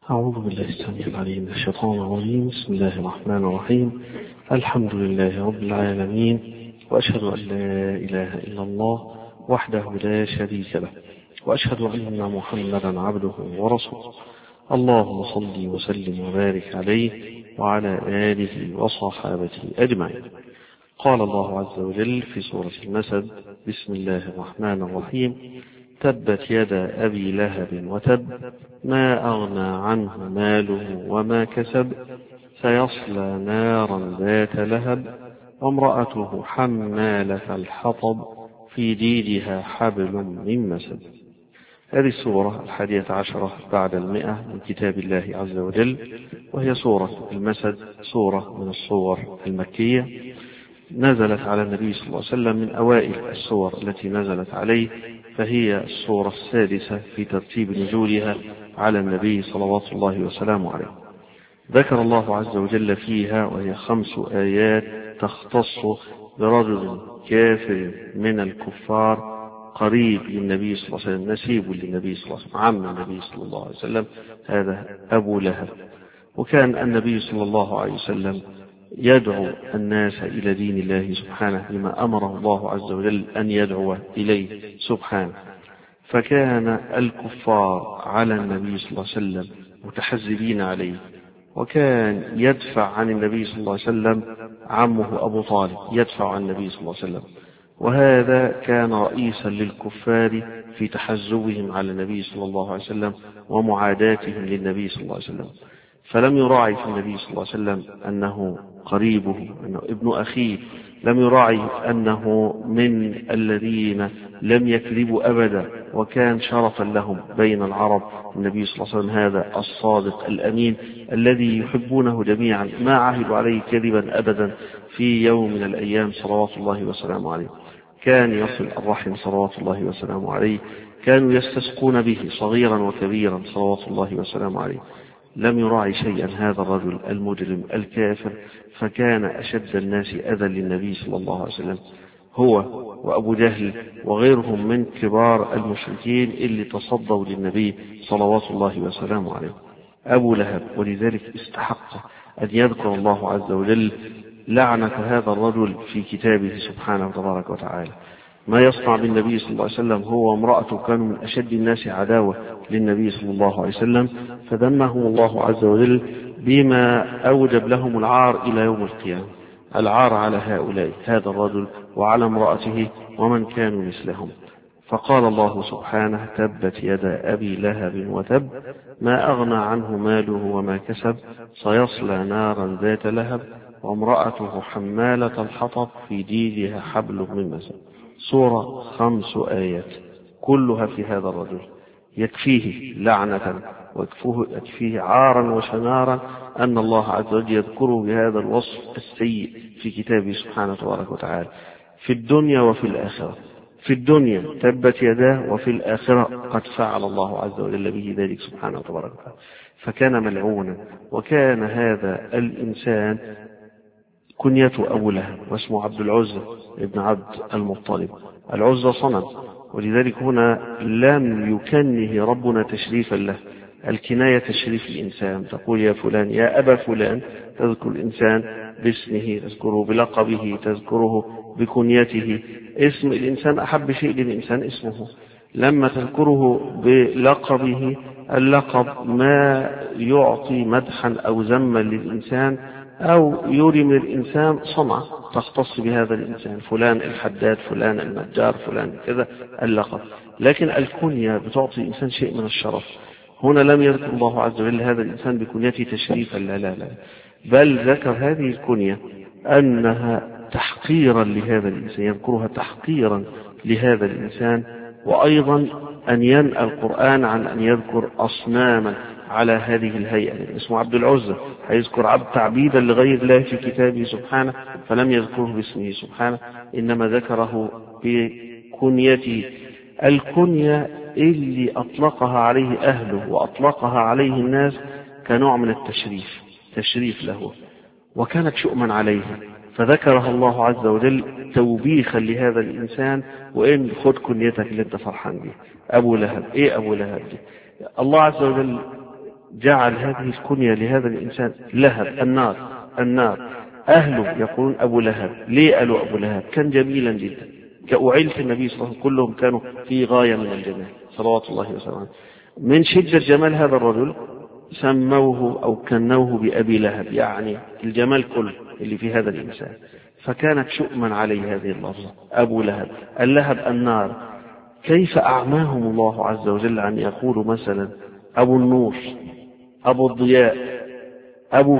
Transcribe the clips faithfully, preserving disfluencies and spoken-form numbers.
أعوذ بالله السميع العليم من الشيطان الرجيم. بسم الله الرحمن الرحيم. الحمد لله رب العالمين، وأشهد أن لا إله إلا الله وحده لا شريك له، وأشهد أن محمدا عبده ورسوله. اللهم صل وسلم وبارك عليه وعلى آله وصحابته أجمعين. قال الله عز وجل في سورة المسد: بسم الله الرحمن الرحيم. تبت يدا أبي لهب وتب، ما أغنى عنه ماله وما كسب، سيصلى نارا ذات لهب، وامرأته حمالة الحطب، في جيدها حبل من مسد. هذه السورة الحادية عشرة بعد المئة من كتاب الله عز وجل، وهي سورة المسد، سورة من الصور المكية، نزلت على النبي صلى الله عليه وسلم من أوائل السور التي نزلت عليه، فهي السورة السادسة في ترتيب نزولها على النبي صلوات الله وسلامه عليه. ذكر الله عز وجل فيها، وهي خمس آيات تختص برجل كافر من الكفار قريب للنبي صلى الله عليه وسلم، نسيب للنبي صلى الله عليه وسلم، عم النبي صلى الله عليه وسلم، هذا أبو لهب. وكان النبي صلى الله عليه وسلم يدعو الناس إلى دين الله سبحانه بما أمره الله عز وجل أن يدعو إليه سبحانه، فكان الكفار على النبي صلى الله عليه وسلم متحزبين عليه، وكان يدفع عن النبي صلى الله عليه وسلم عمه أبو طالب، يدفع عن النبي صلى الله عليه وسلم، وهذا كان رئيسا للكفار في تحزبهم على النبي صلى الله عليه وسلم ومعاداتهم للنبي صلى الله عليه وسلم. فلم يراعي في النبي صلى الله عليه وسلم أنه قريبه، أنه ابن أخيه، لم يراعي أنه من الذين لم يكذبوا أبدا، وكان شرفا لهم بين العرب. النبي صلى الله عليه وسلم هذا الصادق الأمين الذي يحبونه جميعا، ما عهدوا عليه كذبا أبدا في يوم من الأيام صلوات الله وسلامه عليه. كان يصل الرحم صلوات الله وسلامه عليه، كانوا يستسقون به صغيرا وكبيرا صلوات الله وسلامه عليه. لم يراعي شيئا هذا الرجل المجرم الكافر، فكان أشد الناس أذى للنبي صلى الله عليه وسلم، هو وأبو جهل وغيرهم من كبار المشركين اللي تصدوا للنبي صلوات الله وسلامه عليه. أبو لهب، ولذلك استحق أن يذكر الله عز وجل لعنة هذا الرجل في كتابه سبحانه وتبارك وتعالى. ما يصنع بالنبي صلى الله عليه وسلم هو وامرأته كانوا من أشد الناس عداوة للنبي صلى الله عليه وسلم، فذمهم الله عز وجل بما أوجب لهم العار إلى يوم القيامة، العار على هؤلاء، هذا الرجل وعلى امرأته ومن كانوا مثلهم. فقال الله سبحانه: تبت يدا أبي لهب وتب، ما أغنى عنه ماله وما كسب، سيصلى نارا ذات لهب، وامرأته حمالة الحطب، في جيدها حبل من مسد. سورة خمس آيات كلها في هذا الرجل، يكفيه لعنة ويكفيه عارا وشنارا أن الله عز وجل يذكره بهذا الوصف السيء في كتابه سبحانه وتبارك وتعالى، في الدنيا وفي الآخرة. في الدنيا تبت يداه، وفي الآخرة قد فعل الله عز وجل به ذلك سبحانه وتبارك وتعالى، فكان ملعونا. وكان هذا الإنسان كنيته أبو لهب، واسمه عبد العزى ابن عبد المطلب. العزى صنم، ولذلك هنا لم يكنه ربنا تشريفا له. الكناية تشريف الإنسان، تقول يا فلان، يا أبا فلان، تذكر الإنسان باسمه، تذكره بلقبه، تذكره بكنيته. اسم الإنسان أحب شيء للإنسان اسمه، لما تذكره بلقبه، اللقب ما يعطي مدحا أو ذما للإنسان، أو يري من الإنسان صنعة تختص بهذا الإنسان، فلان الحداد، فلان النجار، فلان كذا، اللقب. لكن الكنية بتعطي الإنسان شيء من الشرف. هنا لم يذكر الله عز وجل هذا الإنسان بكنيته تشريفا، لا لا لا، بل ذكر هذه الكنية أنها تحقيرا لهذا الإنسان، يذكرها تحقيرا لهذا الإنسان. وأيضا أن ينأى القرآن عن أن يذكر أصناما على هذه الهيئة. اسمه عبد العزى، هيذكر عبد تعبيدا لغير الله في كتابه سبحانه، فلم يذكره باسمه سبحانه، إنما ذكره بكنيته. الكنية اللي أطلقها عليه أهله وأطلقها عليه الناس كنوع من التشريف، تشريف له، وكانت شؤما عليه، فذكرها الله عز وجل توبيخا لهذا الإنسان. وإن خد كنيتك اللي انت فرحان بيه، أبو لهب. إيه أبو لهب دي؟ الله عز وجل جعل هذه الكنية لهذا الإنسان لهب، النار النار. أهله يقولون أبو لهب. ليه قالوا أبو لهب؟ كان جميلا جدا، كأعيلة النبي صلى الله عليه وسلم كلهم كانوا في غاية من الجمال صلوات الله وسلامه. من شدة جمال هذا الرجل سموه أو كنوه بأبي لهب، يعني الجمال كله اللي في هذا الإنسان. فكانت شؤما عليه هذه اللفظة أبو لهب. اللهب النار. كيف أعماهم الله عز وجل أن يقولوا مثلا أبو النور، أبو الضياء، أبو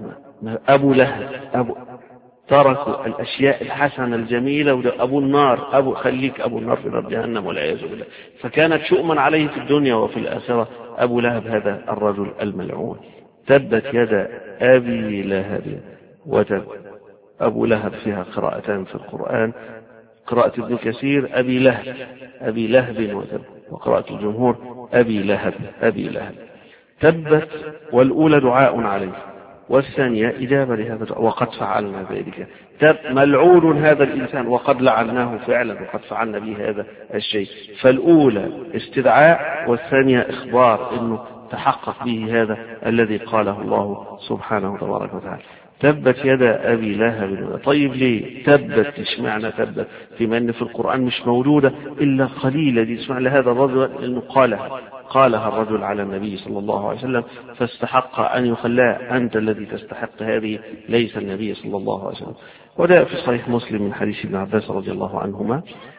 أبو لهب، أبو تركوا الأشياء الحسنة الجميلة وأبو النار، أبو خليك أبو النار في نار جهنم والعياذ بالله. فكانت شؤما عليه في الدنيا وفي الآخرة أبو لهب هذا الرجل الملعون. تبت يد أبي لهب وتب. أبو لهب فيها قراءتان في القرآن، قراءة ابن كثير أبي لهب أبي لهب وتب، وقراءة الجمهور أبي لهب أبي لهب. تبت والأولى دعاء عليه، والثانية إجابة لهذا وقد فعلنا ذلك. تب ملعون هذا الإنسان وقد لعناه فعلا وقد فعلنا به هذا الشيء. فالأولى استدعاء، والثانية إخبار إنه تحقق به هذا الذي قاله الله سبحانه تبارك وتعالى. تبت يدا أبي لهب. طيب ليه تبت؟ اشمعنى تبت فيما أن في القرآن مش موجودة إلا قليلة دي؟ اسمع لهذا الرجل إنه قالها قالها الرجل على النبي صلى الله عليه وسلم، فاستحق أن يخلاه. أنت الذي تستحق هذه، ليس النبي صلى الله عليه وسلم. وده في صحيح مسلم من حديث ابن عباس رضي الله عنهما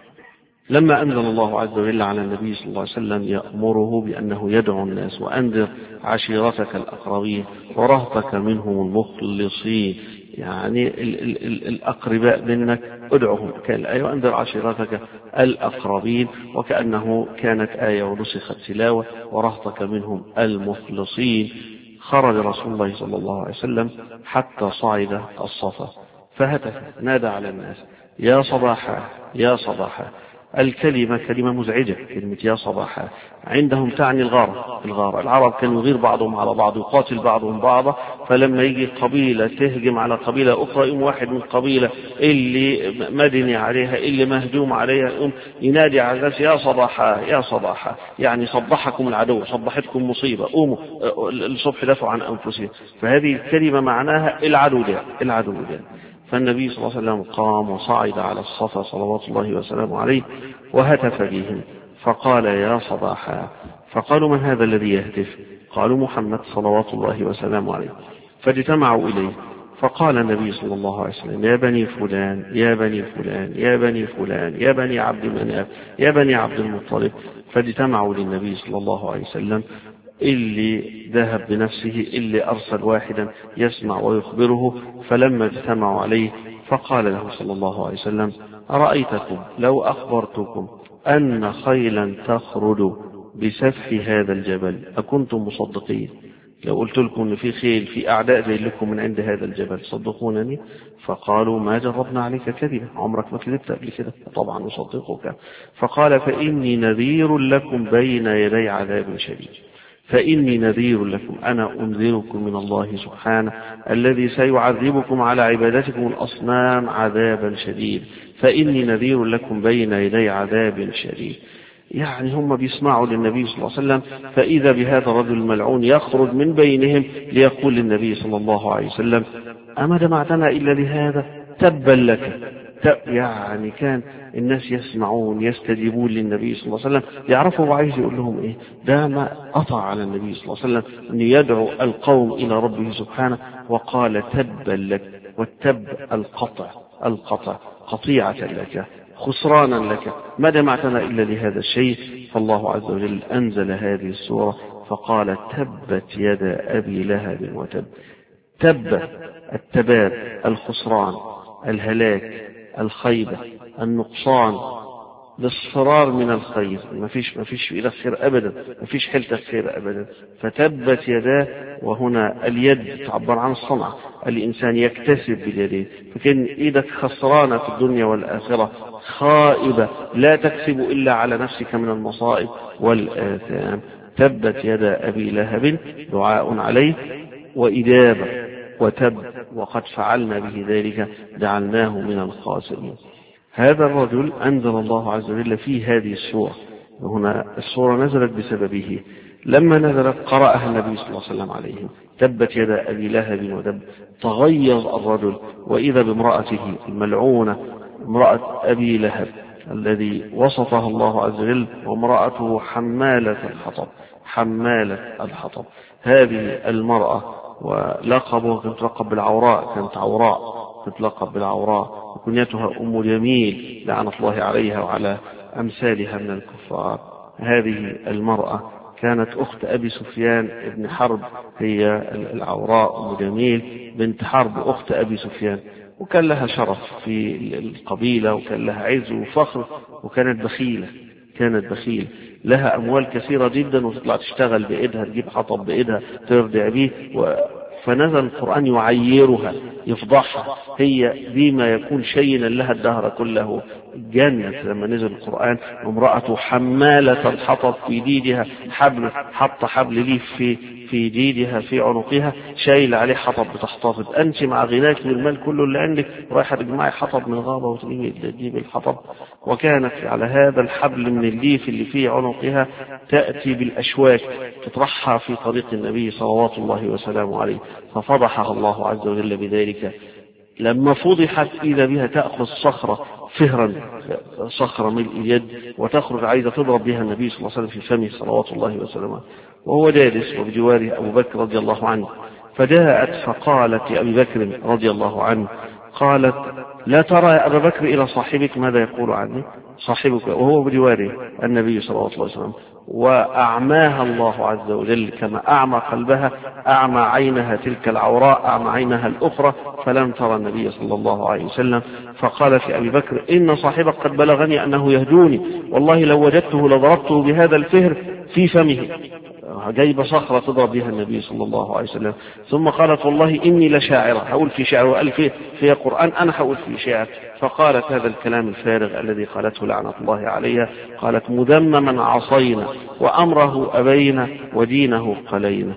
لما أنزل الله عز وجل على النبي صلى الله عليه وسلم يأمره بأنه يدعو الناس وأنذر عشيرتك الأقربين ورهطك منهم المخلصين، يعني ال ال ال الأقرباء منك ادعوهم. كان الآية وأنذر عشيرتك الأقربين، وكأنه كانت آية ونسخت تلاوة ورهطك منهم المخلصين. خرج رسول الله صلى الله عليه وسلم حتى صعد الصفا فهتف نادى على الناس يا صباحا يا صباحا. الكلمة كلمة مزعجة، كلمة يا صباحا عندهم تعني الغارة. الغارة العرب كانوا يغير بعضهم على بعض، يقاتل بعضهم بعضا، فلما يجي قبيلة تهجم على قبيلة أخرى يقوم واحد من القبيلة اللي مدني عليها اللي مهجوم عليها يقوم ينادي على الناس يا صباحا يا صباحا، يعني صبحكم العدو، صبحتكم مصيبة، قوموا الصبح دافعوا عن أنفسهم. فهذه الكلمة معناها العدو ده العدو ده. فالنبي صلى الله عليه وسلم قام وصعد على الصفا صلوات الله وسلامه عليه وهتف بهم فقال يا صباحا. فقالوا من هذا الذي يهتف؟ قالوا محمد صلوات الله وسلامه عليه. فاجتمعوا إليه فقال النبي صلى الله عليه وسلم يا بني فلان يا بني فلان يا بني فلان يا بني عبد مناف يا بني عبد المطلب. فاجتمعوا للنبي صلى الله عليه وسلم، اللي ذهب بنفسه اللي أرسل واحدا يسمع ويخبره. فلما اجتمعوا عليه فقال له صلى الله عليه وسلم أرأيتكم لو أخبرتكم أن خيلا تخرج بسفح هذا الجبل أكنتم مصدقين؟ لو قلت لكم أن في خيل في أعداء جاي لكم من عند هذا الجبل صدقونني؟ فقالوا ما جربنا عليك كذبا، عمرك ما كذبت قبل كده، طبعا نصدقك. فقال فإني نذير لكم بين يدي عذاب شديد. فإني نذير لكم، أنا أنذركم من الله سبحانه الذي سيعذبكم على عبادتكم الأصنام عذابا شديد. فإني نذير لكم بين يدي عذاب شديد. يعني هم بيسمعوا للنبي صلى الله عليه وسلم، فإذا بهذا الرجل الملعون يخرج من بينهم ليقول للنبي صلى الله عليه وسلم أما جمعتنا إلا لهذا؟ تبا لك. يعني كان الناس يسمعون يستجيبون للنبي صلى الله عليه وسلم، يعرفوا وعايز يقول لهم ايه. ده ما قطع على النبي صلى الله عليه وسلم ان يدعو القوم الى ربه سبحانه، وقال تبا لك. والتب القطع القطع قطيعة لك خسرانا لك، ما جمعتنا إلا لهذا الشيء. فالله عز وجل أنزل هذه السورة فقال تبت يد أبي لهب وتب. تب التباب الخسران الهلاك الخيبة النقصان، للصرار من الخير، ما فيش ما فيش إلى خير أبدا، ما فيش حلة خير أبدا. فتبت يداه، وهنا اليد تعبر عن الصنع، الإنسان يكتسب باليدين، فكان إيدك خسرانة في الدنيا والآخرة، خائبة لا تكسب إلا على نفسك من المصائب والآثام. تبت يدا أبي لهب دعاء عليه وإجابة، وتب وقد فعلنا به ذلك جعلناه من الخاسرين. هذا الرجل أنزل الله عز وجل في هذه السورة، وهنا السورة نزلت بسببه، لما نزلت قرأها النبي صلى الله عليه وسلم عليهم: تبت يدا أبي لهب ودب. تغيظ الرجل وإذا بامرأته الملعونة امرأة أبي لهب الذي وصفها الله عز وجل، وامرأته حمالة الحطب. حمالة الحطب هذه المرأة، ولقبها كانت تلقب بالعوراء، كانت عوراء تتلقب بالعوراء، وكنيتها أم جميل لعنة الله عليها وعلى أمثالها من الكفار. هذه المرأة كانت أخت أبي سفيان بن حرب، هي العوراء أم جميل بنت حرب أخت أبي سفيان، وكان لها شرف في القبيلة، وكان لها عز وفخر، وكانت بخيلة كانت بخيلة لها أموال كثيرة جدا، وتطلع تشتغل بإيدها، تجيب حطب بإيدها ترضع به. فنزل القرآن يعيرها يفضحها، هي بما يكون شينا لها الدهر كله جنة. لما نزل القرآن: امرأة حمالة الحطب في جيدها حبل، حط حبل ليه في في جيدها في عنقها، شايل عليه حطب بتحتفظ. أنت مع غناك والمال كله اللي عندك رايحة تجمعي حطب من الغابة وتجيب الحطب. وكانت على هذا الحبل من الليف اللي في عنقها تأتي بالأشواك تطرحها في طريق النبي صلوات الله وسلامه عليه، ففضحها الله عز وجل بذلك. لما فضحت إذا بها تأخذ صخرة فهرا، صخرة ملء اليد، وتخرج عايزة تضرب بها النبي صلى الله عليه وسلم في فمه صلوات الله وسلامه، وهو جالس وبجواره أبو بكر رضي الله عنه. فجاءت فقالت لأبي بكر رضي الله عنه، قالت: لا ترى يا أبا بكر إلى صاحبك ماذا يقول عني صاحبك، وهو بجواره النبي صلى الله عليه وسلم. وأعماها الله عز وجل كما أعمى قلبها، أعمى عينها تلك العوراء، أعمى عينها الأخرى، فلم ترى النبي صلى الله عليه وسلم. فقالت لأبي بكر: إن صاحبك قد بلغني أنه يهجوني، والله لو وجدته لضربته بهذا الفهر في فمه. جايب صخرة تضرب بها النبي صلى الله عليه وسلم. ثم قالت: والله إني لشاعرة، هقول في شعر، وقال في, في قرآن أنا هقول في شعر. فقالت هذا الكلام الفارغ الذي قالته لعنة الله عليها، قالت: مذمما عصينا وأمره أبينا ودينه قلينا.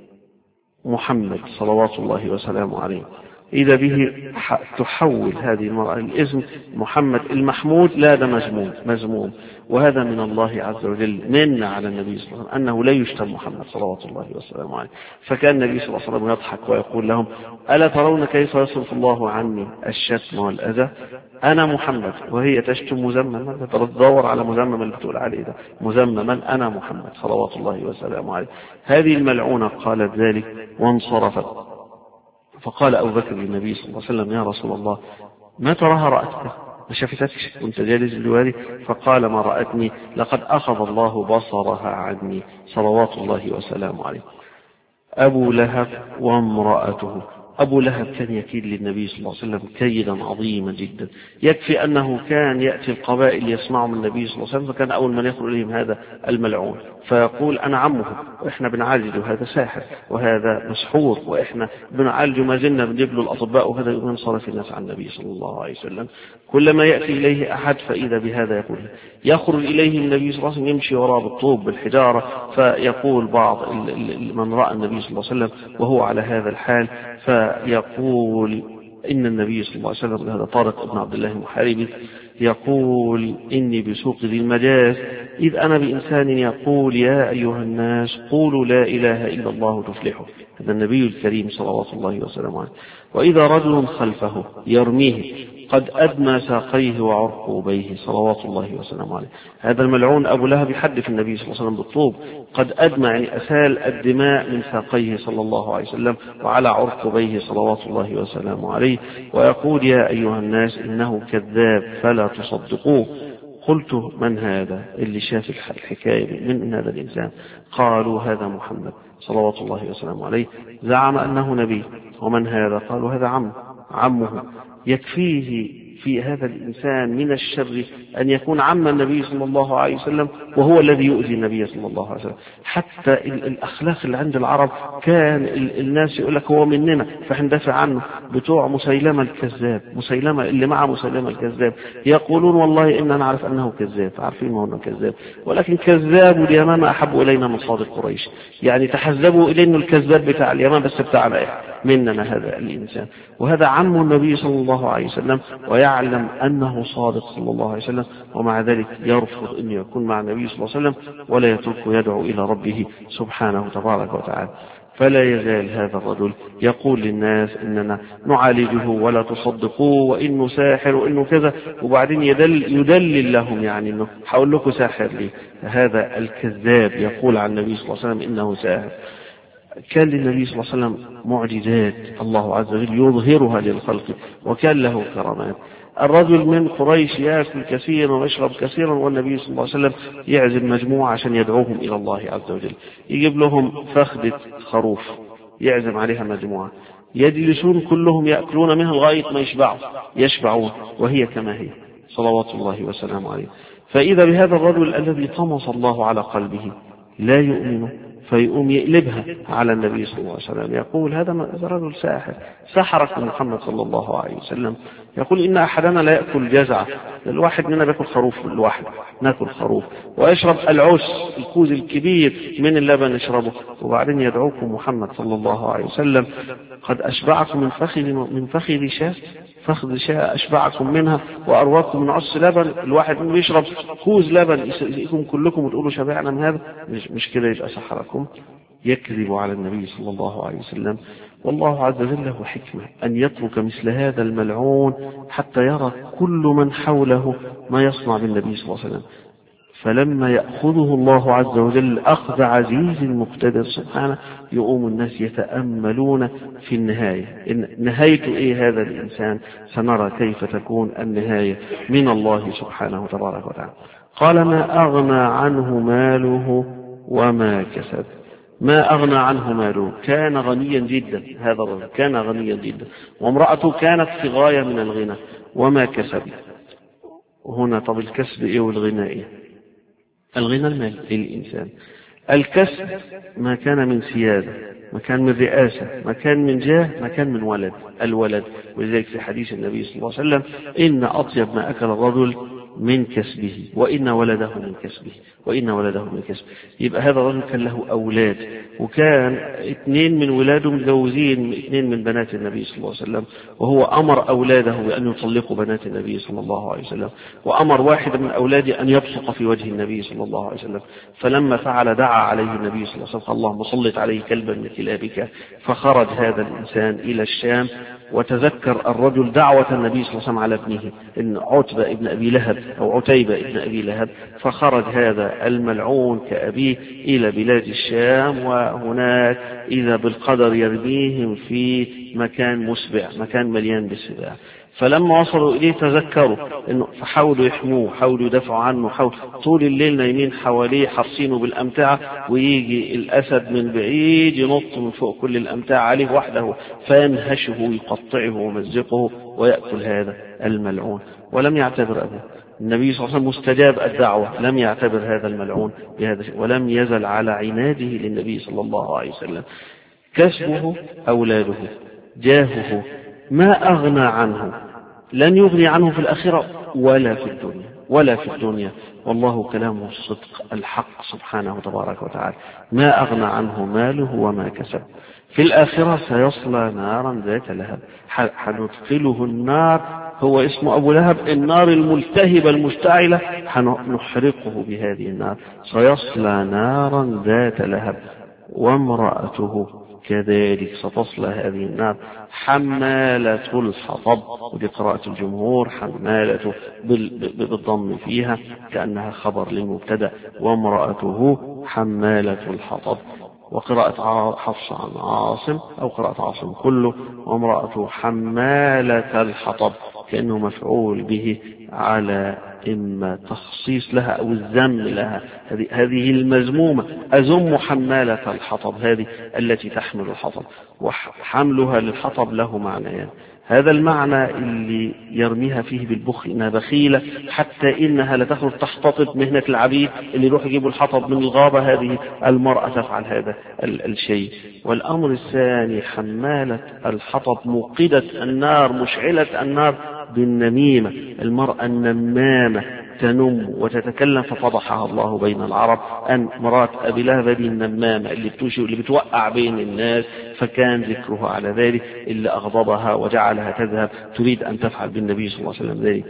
محمد صلوات الله وسلامه عليه إذا به تحول هذه المرأة الاسم محمد المحمود، لا ده مذموم مذموم وهذا من الله عز وجل من على النبي صلى الله عليه وسلم أنه لا يشتم محمد صلوات الله وسلامه عليه. فكان النبي صلى الله عليه وسلم يضحك ويقول لهم: ألا ترون كيف يصرف الله عني الشتم والأذى؟ أنا محمد وهي تشتم مذمما، تدور على مذمما اللي بتقول عليه ده مذمما، أنا محمد صلوات الله وسلامه عليه. هذه الملعونة قالت ذلك وانصرفت. فقال أبو بكر للنبي صلى الله عليه وسلم: يا رسول الله، ما تراها رأتك؟ ما شافتكش وانت جالس بجواري؟ فقال: ما رأتني، لقد أخذ الله بصرها عني صلوات الله وسلامه عليه. أبو لهب وامرأته. أبو لهب كان يكيد للنبي صلى الله عليه وسلم كيدا عظيما جدا، يكفي أنه كان يأتي القبائل يسمعوا من النبي صلى الله عليه وسلم، فكان أول من يخرج إليهم هذا الملعون، فيقول: أنا عمه، وإحنا بنعالجه، هذا ساحر وهذا مسحور، وإحنا بنعالجه، ما زلنا بنجيب له الأطباء، وهذا من صرف الناس عن النبي صلى الله عليه وسلم. كلما يأتي إليه أحد فإذا بهذا يقول. يخرج إليه النبي صلى الله عليه وسلم يمشي وراء بالطوب بالحجارة، فيقول بعض من رأى النبي صلى الله عليه وسلم وهو على هذا الحال، فيقول إن النبي صلى الله عليه وسلم، هذا طارق بن عبد الله المحاربي، يقول: إني بسوق ذي المجاز إذ أنا بإنسان يقول: يا أيها الناس قولوا لا إله إلا الله تفلحوا. هذا النبي الكريم صلوات الله وسلامه عليه. وإذا رجل خلفه يرميه قد أدمى ساقيه وعرقوبيه صلوات الله وسلامه عليه. هذا الملعون أبو لهب يحدث النبي صلى الله عليه وسلم بالطوب، قد أدمى يعني أسال الدماء من ساقيه صلى الله عليه وسلم وعلى عرقوبيه صلوات الله وسلامه عليه، ويقول: يا أيها الناس إنه كذاب فلا تصدقوه. قلت: من هذا اللي شاف الحكاية من هذا الإنسان؟ قالوا: هذا محمد صلوات الله وسلامه عليه، زعم أنه نبي. ومن هذا؟ قالوا: هذا عم عمه. يكفيه في هذا الإنسان من الشر أن يكون عم النبي صلى الله عليه وسلم وهو الذي يؤذي النبي صلى الله عليه وسلم. حتى الأخلاق اللي عند العرب كان الناس يقول لك هو مننا فهندافع عنه. بتوع مسيلمة الكذاب، مسيلمة اللي مع مسيلمة الكذاب يقولون: والله إننا نعرف أنه كذاب، عارفين أنه كذاب، ولكن كذاب اليمامة أحب إلينا من صادق قريش. يعني تحزبوا إلينا الكذاب بتاع اليمامة بس بتاعنا إيه مننا هذا الإنسان. وهذا عم النبي صلى الله عليه وسلم ويعلم أنه صادق صلى الله عليه وسلم، ومع ذلك يرفض أن يكون مع النبي صلى الله عليه وسلم ولا يترك يدعو إلى ربه سبحانه تبارك وتعالى. فلا يزال هذا الرجل يقول للناس إننا نعالجه ولا تصدقوه وإنه ساحر وإنه كذا، وبعدين يدل يدلل لهم يعني إنه حاول لكم ساحر ليه. هذا الكذاب يقول عن النبي صلى الله عليه وسلم إنه ساحر. كان للنبي صلى الله عليه وسلم معجزات الله عز وجل يظهرها للخلق، وكان له كرامات. الرجل من قريش يأكل كثيرا ويشرب كثيرا، والنبي صلى الله عليه وسلم يعزم مجموعة عشان يدعوهم إلى الله عز وجل، يجيب لهم فخدة خروف يعزم عليها مجموعة، يجلسون كلهم يأكلون منها لغاية ما يشبعوا يشبعون وهي كما هي صلوات الله وسلامه عليه. فإذا بهذا الرجل الذي طمس الله على قلبه لا يؤمن، فيقوم يقلبها على النبي صلى الله عليه وسلم، يقول هذا رجل ساحر سحرك محمد صلى الله عليه وسلم. يقول إن أحدنا لا يأكل جزعة، الواحد مننا بيأكل خروف الواحد، نأكل خروف، ويشرب العس الكوز الكبير من اللبن يشربه، وبعدين يدعوكم محمد صلى الله عليه وسلم قد أشبعكم من فخذ من فخذ شاة فخذ شاة أشبعكم منها وأرواكم من عص لبن، الواحد منهم يشرب كوز لبن يسقيكم كلكم وتقولوا شبعنا من هذا، مش, مش كده يبقى سحركم. يكذب على النبي صلى الله عليه وسلم. والله عز وجل له حكمة أن يترك مثل هذا الملعون حتى يرى كل من حوله ما يصنع بالنبي صلى الله عليه وسلم. فلما يأخذه الله عز وجل أخذ عزيز مقتدر سبحانه، يقوم الناس يتأملون في النهاية، إن نهايته إيه هذا الإنسان، سنرى كيف تكون النهاية من الله سبحانه تبارك وتعالى. قال ما أغنى عنه ماله وما كسب. ما أغنى عنه ماله، كان غنيا جدا، هذا الرجل كان غنيا جدا، وامرأته كانت في غاية من الغنى. وما كسب هنا، طب الكسب إيه والغنى إيه؟ الغنى المال للإنسان، الكسب ما كان من سيادة، ما كان من رئاسة، ما كان من جاه، ما كان من ولد، الولد. ولذلك في حديث النبي صلى الله عليه وسلم إن أطيب ما أكل الرجل من كسبه وإن ولده من كسبه وإن ولده من كسبه. يبقى هذا الرجل كان له أولاد، وكان اثنين من ولاده متجوزين اثنين من بنات النبي صلى الله عليه وسلم، وهو أمر أولاده بأن يطلقوا بنات النبي صلى الله عليه وسلم، وأمر واحد من أولاده أن يبصق في وجه النبي صلى الله عليه وسلم. فلما فعل دعا عليه النبي صلى الله عليه وسلم اللهم صلت عليه كلبا من كلابك. فخرج هذا الإنسان إلى الشام، وتذكر الرجل دعوة النبي صلى الله عليه وسلم على ابنه إن عتبة ابن أبي لهب أو عتيبة ابن أبي لهب، فخرج هذا الملعون كأبيه إلى بلاد الشام، وهناك إذا بالقدر يرميهم في مكان مسبع، مكان مليان بالسباع. فلما وصلوا إليه تذكروا إنه فحاولوا يحموه، حاولوا يدافعوا عنه، حاولوا طول الليل نايمين حواليه حرصينه بالأمتعة، ويجي الأسد من بعيد ينط من فوق كل الأمتعة عليه وحده فينهشه ويقطعه ومزقه ويأكل هذا الملعون. ولم يعتبر أبوه النبي صلى الله عليه وسلم مستجاب الدعوة، لم يعتبر هذا الملعون بهذا الشيء، ولم يزل على عناده للنبي صلى الله عليه وسلم. كسبه أولاده، جاهه، ما أغنى عنه، لن يغني عنه في الآخرة ولا في الدنيا ولا في الدنيا. والله كلامه الصدق الحق سبحانه تبارك وتعالى. ما أغنى عنه ماله وما كسب. في الآخرة سيصلى نارا ذات لهب، حندخله النار، هو اسمه أبو لهب، النار الملتهبة المشتعلة، حنحرقه بهذه النار. سيصلى نارا ذات لهب وامرأته كذلك ستصلى هذه النار حمالة الحطب، ودي قراءة الجمهور، حمالة بالضم فيها كأنها خبر للمبتدأ، وامرأته حمالة الحطب. وقراءة حفص عن عاصم أو قراءة عاصم كله وامرأته حمالة الحطب، كأنه مفعول به على إما تخصيص لها أو الذم لها. هذه المذمومة، أذم حمالة الحطب، هذه التي تحمل الحطب، وحملها للحطب له معنيان. هذا المعنى اللي يرميها فيه بالبخل إنها بخيلة حتى إنها لتخرج تحتطب مهنة العبيد اللي يروح يجيبوا الحطب من الغابة، هذه المرأة تفعل هذا الشيء. والأمر الثاني حمالة الحطب، موقدة النار، مشعلة النار بالنميمة، المرأة النمامة تنم وتتكلم ففضحها الله بين العرب أن مرات أبي لهب دي النمامة اللي بتوشي واللي بتوقع بين الناس، فكان ذكرها على ذلك اللي أغضبها وجعلها تذهب تريد أن تفعل بالنبي صلى الله عليه وسلم ذلك.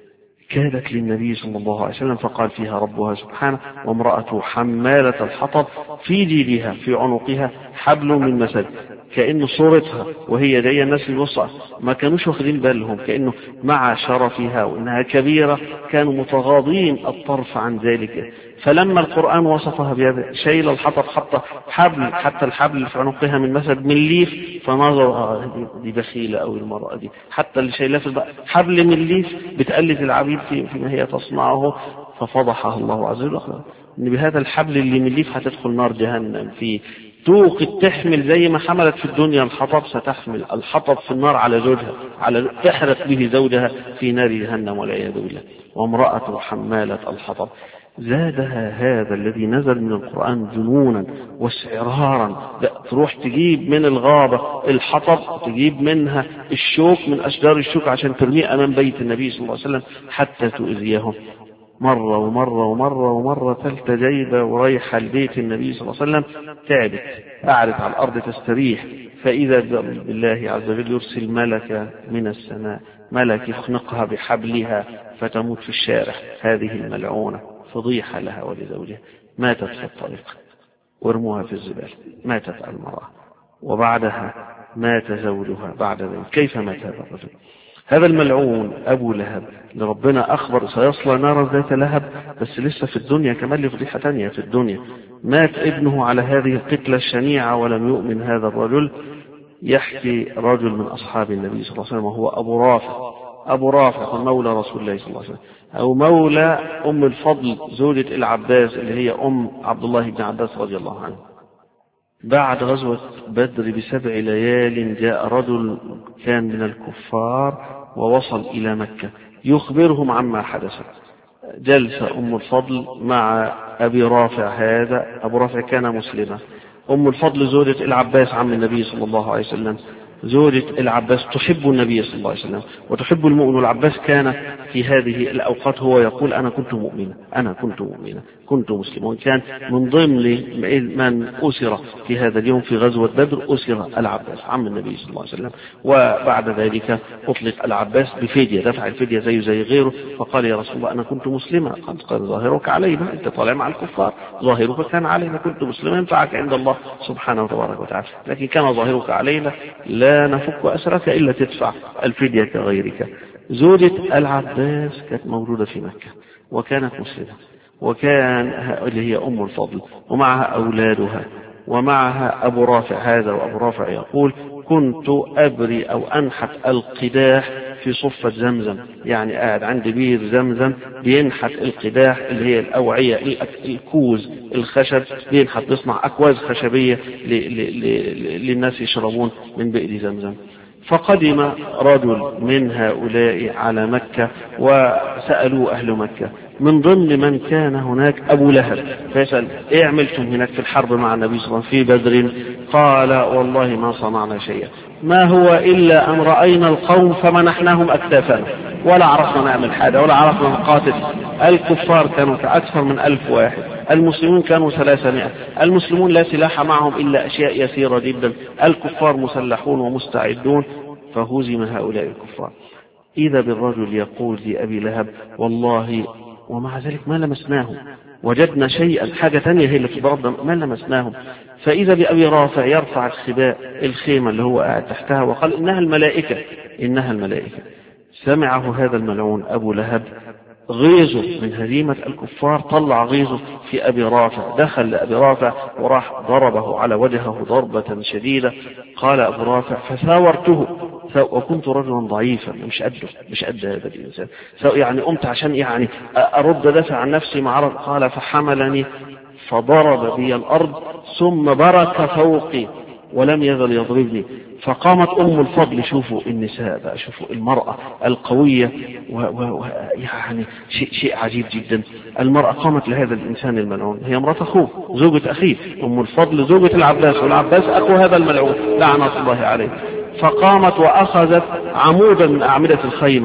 كادت للنبي صلى الله عليه وسلم فقال فيها ربها سبحانه وامرأته حمالة الحطب في جيدها في عنقها حبل من مسد. كأنه صورتها وهي جاية الناس الوسط ما كانوش واخدين بالهم، كأنه مع شرفها وإنها كبيرة كانوا متغاضين الطرف عن ذلك. فلما القرآن وصفها بهذا شيل الحطب حتى حبل حتى الحبل في عنقها من مسد من ليف، فنظر آه دي بخيلة أو المرأة دي حتى اللي شايلاه في حبل من ليف بتقلد العبيد في فيما هي تصنعه، ففضحها الله عز وجل إن بهذا الحبل اللي من ليف هتدخل نار جهنم فيه. توقد تحمل زي ما حملت في الدنيا الحطب ستحمل الحطب في النار على زوجها، على تحرق به زوجها في نار جهنم والعياذ بالله. وامرأة حمالة الحطب. زادها هذا الذي نزل من القرآن جنونا واستعرارا. تروح تجيب من الغابة الحطب، تجيب منها الشوك من أشجار الشوك عشان ترميه أمام بيت النبي صلى الله عليه وسلم حتى تؤذيهم. مرة ومرة ومرة ومرة ثالثة جايبة ورايحة البيت النبي صلى الله عليه وسلم تعبت، قعدت على الأرض تستريح، فإذا بالله عز وجل يرسل ملك من السماء، ملك يخنقها بحبلها فتموت في الشارع. هذه الملعونة فضيحة لها ولزوجها. ماتت في الطريق وارموها في الزبالة. ماتت المرأة وبعدها مات زوجها بعد ذلك. كيف مات هذا الرجل؟ هذا الملعون أبو لهب لربنا أخبر سيصلى نارا ذات لهب، بس لسه في الدنيا كمان لفضيحة تانية في الدنيا. مات ابنه على هذه القتلة الشنيعة ولم يؤمن هذا الرجل. يحكي رجل من أصحاب النبي صلى الله عليه وسلم وهو أبو رافع. أبو رافع مولى رسول الله صلى الله عليه وسلم أو مولى أم الفضل زوجة العباس اللي هي أم عبد الله بن عباس رضي الله عنه. بعد غزوة بدر بسبع ليال جاء رجل كان من الكفار ووصل إلى مكة يخبرهم عما حدث. جلس أم الفضل مع أبي رافع. هذا أبو رافع كان مسلما. أم الفضل زوجة العباس عم النبي صلى الله عليه وسلم، زوجة العباس تحب النبي صلى الله عليه وسلم وتحب المؤمن. والعباس كان في هذه الأوقات هو يقول أنا كنت مؤمنا، أنا كنت مؤمنا، كنت مسلم. وكان من ضمن من أسر في هذا اليوم في غزوة بدر أسر العباس عم النبي صلى الله عليه وسلم. وبعد ذلك أطلق العباس بفدية، دفع الفدية زي زي غيره. فقال يا رسول الله أنا كنت مسلما. قال ظاهرك علينا، أنت طالع مع الكفار، ظاهرك كان علينا كنت مسلما ينفعك عند الله سبحانه وتبارك وتعالى، لكن كان ظاهرك علينا لا نفك أسرك إلا تدفع الفدية كغيرك. زوجة العباس كانت موجودة في مكة وكانت مسلمة، وكان اللي هي أم الفضل ومعها أولادها ومعها أبو رافع. هذا وأبو رافع يقول كنت أبري أو أنحت القداح في صفة زمزم، يعني قاعد عند بير زمزم بينحت القداح اللي هي الأوعية الكوز الخشب، بينحت بيصنع أكواز خشبية للناس يشربون من بئر زمزم. فقدم رجل من هؤلاء على مكة وسألوا أهل مكة، من ضمن من كان هناك أبو لهب، فيسأل إيه عملتم هناك في الحرب مع النبي صلى الله عليه وسلم في بدر؟ قال والله ما صنعنا شيئا، ما هو إلا أن رأينا القوم فمنحناهم أكتافنا، ولا عرفنا نعمل حاجة ولا عرفنا نقاتل. الكفار كانوا أكثر من ألف واحد، المسلمون كانوا ثلاثمائة. المسلمون لا سلاح معهم إلا أشياء يسيرة جدا، الكفار مسلحون ومستعدون. فهزم هؤلاء الكفار. إذا بالرجل يقول لأبي لهب والله ومع ذلك ما لمسناهم، وجدنا شيئا حاجة تانية هي اللي في ضربنا ما لمسناهم. فإذا بأبي رافع يرفع الخباء الخيمة اللي هو قاعد تحتها وقال إنها الملائكة، إنها الملائكة. سمعه هذا الملعون أبو لهب، غيظه من هزيمة الكفار طلع غيظه في أبي رافع، دخل لأبي رافع وراح ضربه على وجهه ضربة شديدة. قال أبو رافع فساورته، وكنت رجلا ضعيفا مش قده مش قد هذا الإنسان، يعني قمت عشان يعني أرد دافع عن نفسي مع رب. قال فحملني فضرب بي الأرض ثم برك فوقي ولم يزل يضربني. فقامت أم الفضل، شوفوا النساء بقى، شوفوا المرأة القوية ويعني شيء شيء عجيب جدا. المرأة قامت لهذا الإنسان الملعون، هي امرأة أخوه زوجة أخيه أم الفضل زوجة العباس، والعباس أخو هذا الملعون لعنة الله عليه. فقامت وأخذت عمودا من أعمدة الخيمة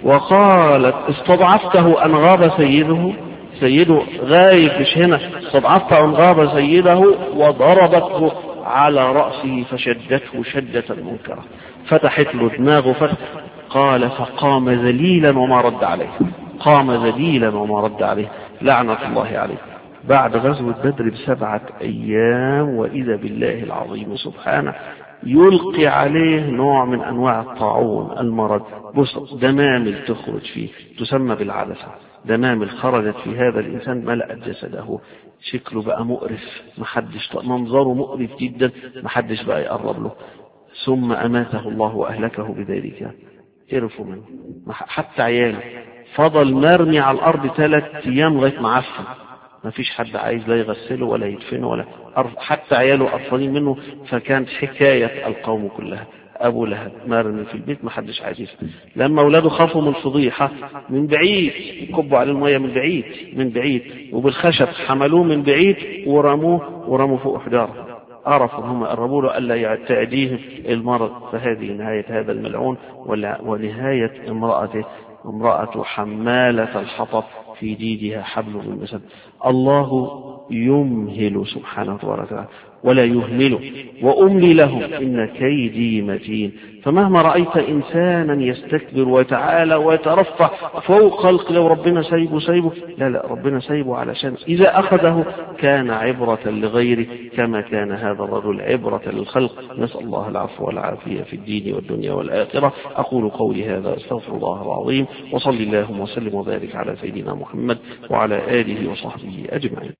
وقالت استضعفته أن غاب سيده، سيده غايب مش هنا، استضعفته أن غاب سيده، وضربته على رأسه فشدته شدة منكرة، فتحت له دماغه فتح. قال فقام ذليلا وما رد عليه، قام ذليلا وما رد عليه لعنة الله عليه. بعد غزوة بدر بسبعة أيام وإذا بالله العظيم سبحانه يلقي عليه نوع من أنواع الطاعون، المرض. بص دمامل تخرج فيه تسمى بالعدسة، دمامل خرجت في هذا الإنسان ملأت جسده، شكله بقى مقرف، محدش، منظره مقرف جدا، محدش بقى يقرب له. ثم أماته الله وأهلكه بذلك، عرفوا منه حتى عياله، فضل مرمي على الأرض ثلاث أيام لغاية ما عفن، ما فيش حد عايز لا يغسله ولا يدفنه ولا حتى عياله قرفانين منه. فكانت حكاية القوم كلها أبو لهب مرمي في البيت، ما حدش عايز يدفن. لما أولاده خافوا من الفضيحة من بعيد كبوا على المية من بعيد من بعيد وبالخشب حملوه من بعيد ورموه ورموا فوق حجارة، عرفوا هم قربوا له ألا تعديهم المرض. فهذه نهاية هذا الملعون ونهاية امرأته، امرأة حمالة الحطب في جيدها حبل من مسد. الله يمهل سبحانه وتعالى ولا يهمله، وأملي لهم إن كيدي متين. فمهما رأيت إنسانا يستكبر ويتعالى ويترفع فوق خلق، لو ربنا سيبه سيبه لا لا ربنا سيبه علشان إذا أخذه كان عبرة لغيره كما كان هذا الرجل عبرة للخلق. نسأل الله العفو والعافية في الدين والدنيا والآخرة. أقول قولي هذا استغفر الله العظيم، وصلي اللهم وسلم وبارك على سيدنا محمد وعلى آله وصحبه أجمعين.